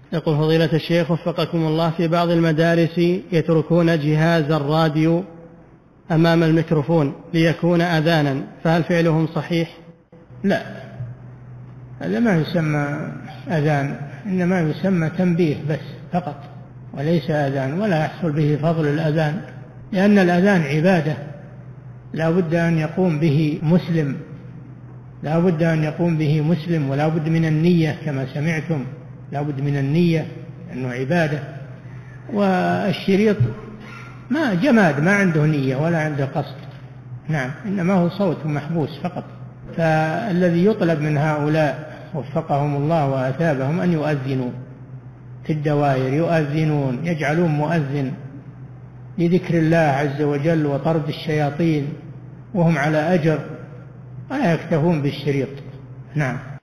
يقول فضيلة الشيخ وفقكم الله، في بعض المدارس يتركون جهاز الراديو أمام الميكروفون ليكون أذانا، فهل فعلهم صحيح؟ لا، هذا ما يسمى أذان، إنما يسمى تنبيه بس فقط، وليس أذان، ولا يحصل به فضل الأذان، لأن الأذان عبادة لا بد أن يقوم به مسلم، لا بد أن يقوم به مسلم، ولا بد من النية كما سمعتم، لا بد من النية أنه عبادة. والشريط ما جماد، ما عنده نية ولا عنده قصد، نعم، إنما هو صوت محبوس فقط. فالذي يطلب من هؤلاء وفقهم الله وأثابهم أن يؤذنوا في الدوائر، يؤذنون، يجعلون مؤذن لذكر الله عز وجل وطرد الشياطين وهم على أجر، ولا يكتفون بالشريط. نعم.